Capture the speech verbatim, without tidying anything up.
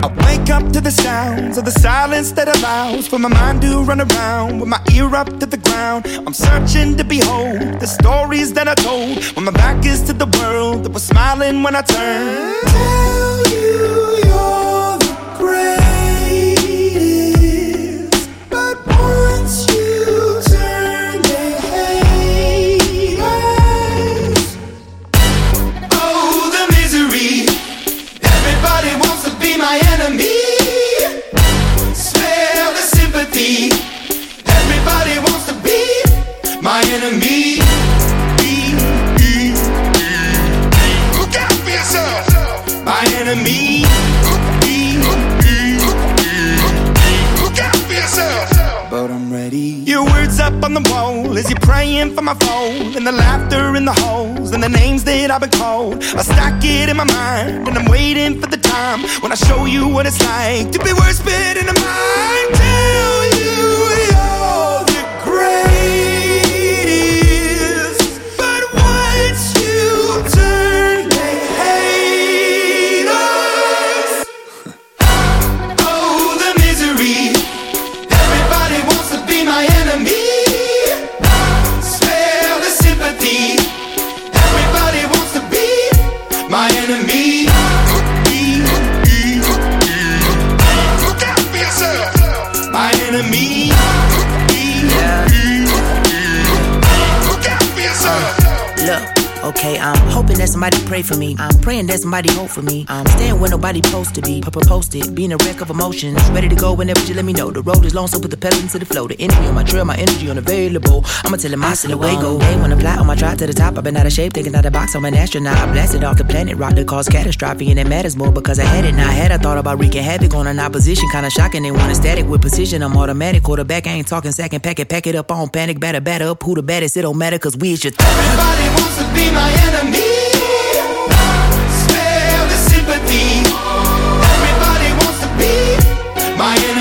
I wake up to the sounds of the silence that allows for my mind to run around with my ear up to the ground. I'm searching to behold the stories that I told when my back is to the world that was smiling when I turned. Tell you you're the greatest, but once you turn they hate us. Oh, the misery. Everybody wants to be my enemy. Smell the sympathy. Everybody wants to be my enemy. Look out for yourself. My enemy. Look out for yourself. But I'm ready. Your words up on the wall as you're praying for my phone, and the laughter in the holes and the names that I've been called. I stack it in my mind and I'm waiting for the time when I show you what it's like to be worse fit in a mind. Tell you you're the greatest, but once you turn they hate us. Oh, the misery. Everybody wants to be my enemy. Spare the sympathy. Everybody wants to be my enemy. Look out for yourself. My enemy. Look out for yourself. Look, okay, I'm hoping that somebody pray for me. I'm praying that somebody hope for me. I'm staying where nobody supposed to be. Posted, being a wreck of emotions. Ready to go whenever you let me know. The road is long, so put the pedal into the flow. The energy on my trail, my energy unavailable. I'ma tell him I still away go. They wanna fly on my drive to the top. I've been out of shape, thinking out the box. I'm an astronaut. I blasted off the planet, rock that caused catastrophe, and it matters more because I had it. Now I had I thought about wreaking havoc on an opposition. Kinda shocking, they want a static with precision. I'm automatic, quarterback. I ain't talking second pack it, pack it up on panic, batter, batter up. Who the baddest? It don't matter, cause we is your th- Everybody wants to be my enemy. Spare the sympathy. Everybody wants to be my enemy.